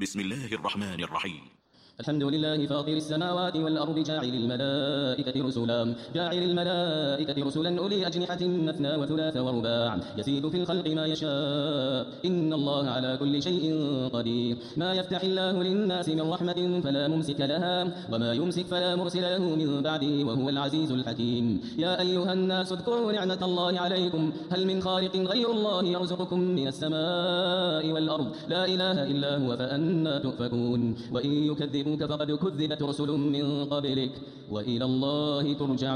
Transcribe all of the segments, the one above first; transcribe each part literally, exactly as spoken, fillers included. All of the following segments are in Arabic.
بسم الله الرحمن الرحيم. الحمد لله فاطر السماوات والأرض جاعل الملائكة رسلا جاعل الملائكة رسلا أولي أجنحة مثنى وثلاث ورباع يزيد في الخلق ما يشاء إن الله على كل شيء قدير. ما يفتح الله للناس من رحمة فلا ممسك لها وما يمسك فلا مرسل له من بعده وهو العزيز الحكيم. يا أيها الناس اذكروا نعمة الله عليكم هل من خالق غير الله يرزقكم من السماء والأرض لا إله إلا هو فأنى تؤفكون. وإن يكذبوا فقد كذبت رسل من قبلك وإلى الله ترجع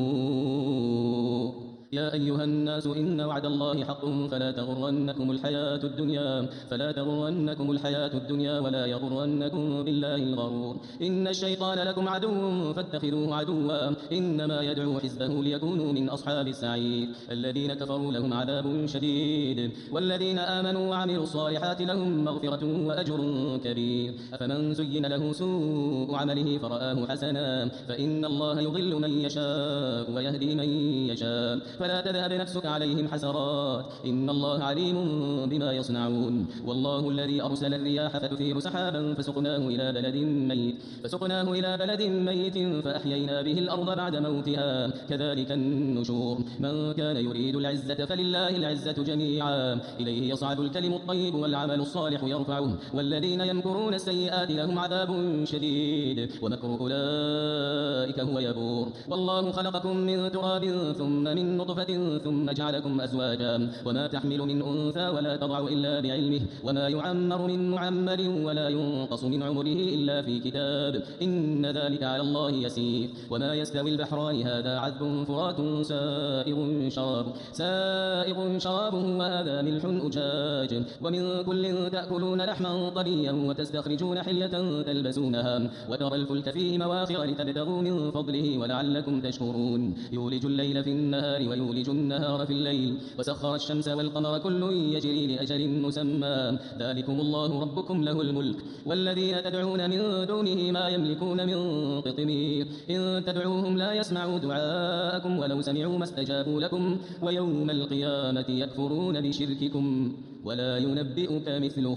الأمور. يا أيها الناس إن وعد الله حق فلا تغرنكم الحياة الدنيا فلا تغرنكم الحياة الدنيا ولا يغرنكم بالله الغرور. إن الشيطان لكم عدو فاتخذوه عدوا إنما يدعو حزبه ليكونوا من أصحاب السعير. الذين كفروا لهم عذاب شديد والذين آمنوا وعملوا الصالحات لهم مغفرة وأجر كبير. أفمن زين له سوء عمله فرآه حسنا فإن الله يضل من يشاء ويهدي من يشاء فلا تذهب نفسك عليهم حسرات إن الله عليم بما يصنعون. والله الذي أرسل الرياح فتثير سحابا فسقناه إلى بلد ميت فسقناه إلى بلد ميت فأحيينا به الأرض بعد موتها كذلك النشور. من كان يريد العزة فلله العزة جميعا إليه يصعد الكلم الطيب والعمل الصالح يرفعه والذين يمكرون السيئات لهم عذاب شديد ومكر أولئك هو يبور. والله خلقكم من تراب ثم من نطفة ثم جعلكم أزواجا وما تحمل من أنثى ولا تضع إلا بعلمه وما يعمر من معمر ولا ينقص من عمره إلا في كتاب إن ذلك على الله يسير. وما يستوي البحران هذا عذب فرات سائغ شراب سائغ شرابه وهذا ملح أجاج ومن كل تأكلون لحما طريا وتستخرجون حلية تلبسونها وترى الفلك فيه مواخر لتبتغوا من فضله ولعلكم تشكرون. يولج الليل في النهار ويولج النهار في الليل وسخر الشمس والقمر كل يجري لأجل مسمى ذلكم الله ربكم له الملك والذين تدعون من دونه ما يملكون من قطمير إن تدعوهم لا يسمعوا دعاءكم ولو سمعوا ما استجابوا لكم ويوم القيامة يكفرون بشرككم ولا ينبئك مثل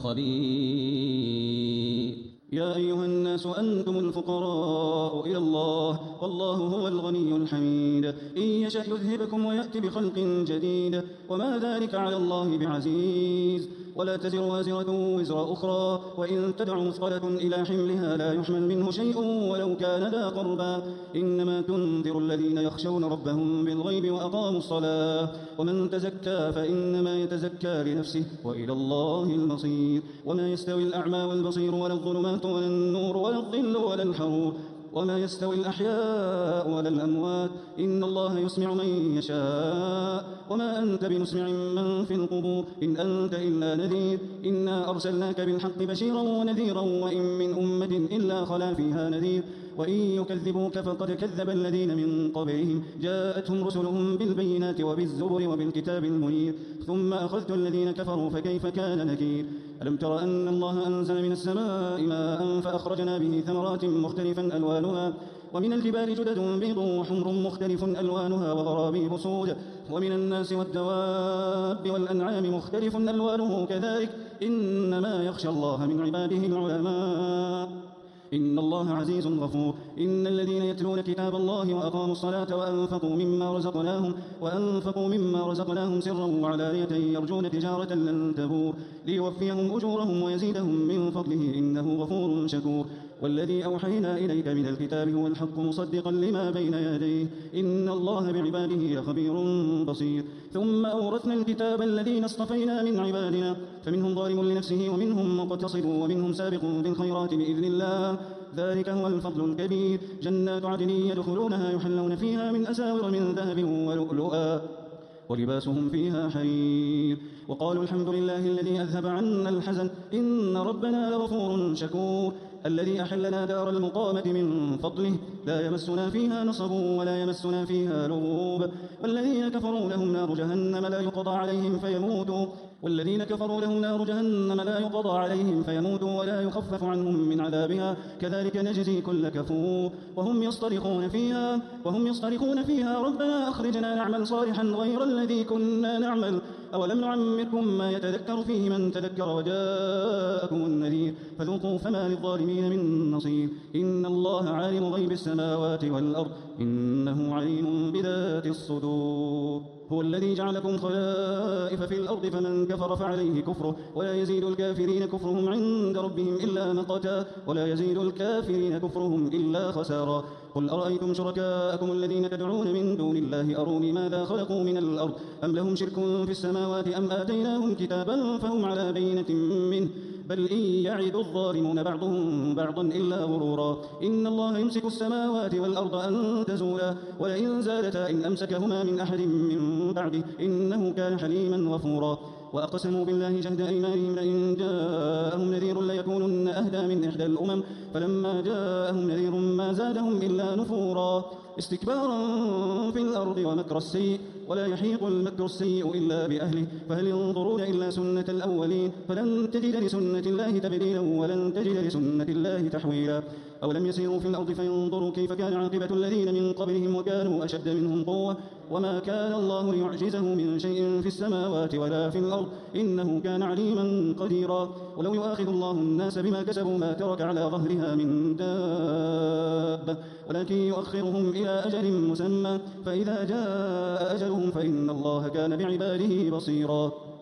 خبير. يا أيها الناس أنتم الفقراء إلى الله والله هو الغني الحميد. إن يشأ يذهبكم ويأتي بخلق جديد وما ذلك على الله بعزيز. ولا تزر وازرة وزر أخرى وإن تدع مثقلة إلى حملها لا يحمل منه شيء ولو كان ذا قربى إنما تنذر الذين يخشون ربهم بالغيب وأقاموا الصلاة ومن تزكى فإنما يتزكى لنفسه وإلى الله المصير. وما يستوي الأعمى والبصير ولا الظلمات ولا النور ولا الظل ولا الحرور وما يستوي الأحياء ولا الأموات إن الله يسمع من يشاء وما أنت بمسمع من في القبور إن أنت إلا نذير. إنا أرسلناك بالحق بشيرا ونذيرا وإن من أمة إلا خلا فيها نذير. وإن يكذبوك فقد كذب الذين من قبلهم جاءتهم رسلهم بالبينات وبالزبر وبالكتاب المنير ثم أخذت الذين كفروا فكيف كان نكير. ألم تر أن الله أنزل من السماء ماء فأخرجنا به ثمرات مختلفا ألوانها ومن الجبال جدد بيض وحمر مختلف ألوانها وغرابيب سود ومن الناس والدواب والأنعام مختلف ألوانه كذلك إنما يخشى الله من عباده العلماء إن الله عزيز غفور. إن الذين يتلون كتاب الله وأقاموا الصلاة وأنفقوا مما رزقناهم وأنفقوا مما رزقناهم سرا وعلانية يرجون تجارة لن تبور ليوفيهم أجورهم ويزيدهم من فضله إنه غفور شكور. والذي أوحينا إليك من الكتاب هو الحق مصدقا لما بين يديه إن الله بعباده خبير بصير. ثم أورثنا الكتاب الذين اصطفينا من عبادنا فمنهم ظالم لنفسه ومنهم مقتصد ومنهم سابق بالخيرات بإذن الله ذلك هو الفضل الكبير. جنات عدن يدخلونها يحلون فيها من أساور من ذهب ولؤلؤا ولباسهم فيها حرير. وقالوا الحمد لله الذي أذهب عنا الحزن إن ربنا لغفور شكور. الذي أحلنا دار المقامة من فضله لا يمسنا فيها نصب ولا يمسنا فيها لغوب. والذين كفروا لهم نار جهنم لا يقضى عليهم فيموتوا والذين كفروا لهم نار جهنم لا يقضى عليهم فيموتوا ولا يخفف عنهم من عذابها كذلك نجزي كل كفور وهم يصطرخون فيها وهم يصطرخون فيها ربنا أخرجنا نعمل صالحا غير الذي كنا نعمل أولم نعمركم ما يتذكر فيه من تذكر وجاءكم النذير فذوقوا فما للظالمين من نصير إن الله عالم غيب السماوات والأرض إنه عليم بذات الصدور هو الذي جعلكم خلائف في الأرض فمن كفر فعليه كفره ولا يزيد الكافرين كفرهم عند ربهم إلا مقتا ولا يزيد الكافرين كفرهم إلا خسارا قل أرأيتم شركاءكم الذين تدعون من دون الله أروني ماذا خلقوا من الأرض أم لهم شرك في السماوات أم آتيناهم كتابا فهم على بينة منه بل إن يعد الظالمون بعضهم بعضا إلا غرورا إن الله يمسك السماوات والأرض أن تزولا ولئن زالتا إن أمسكهما من أحد من بعده إنه كان حليما غفورا وأقسموا بالله جهد أيمانهم لئن جاءهم نذير ليكونن أهدى من إحدى الأمم فلما جاءهم نذير ما زادهم إلا نفورا استكبارا في الأرض ومكر السيء ولا يحيق المكر السيء إلا بأهله فهل ينظرون إلا سنة الأولين فلن تجد لسنة الله تبديلا ولن تجد لسنة الله تحويلا أولم يسيروا في الأرض فينظروا كيف كان عاقبة الذين من قبلهم وكانوا أشد منهم قوة وما كان الله ليعجزه من شيء في السماوات ولا في الأرض إنه كان عليما قديرا ولو يؤاخذ الله الناس بما كسبوا ما ترك على ظهرها من دابة ولكن يؤخرهم إلى أجل مسمى فإذا جاء أجلهم فإن الله كان بعباده بصيرا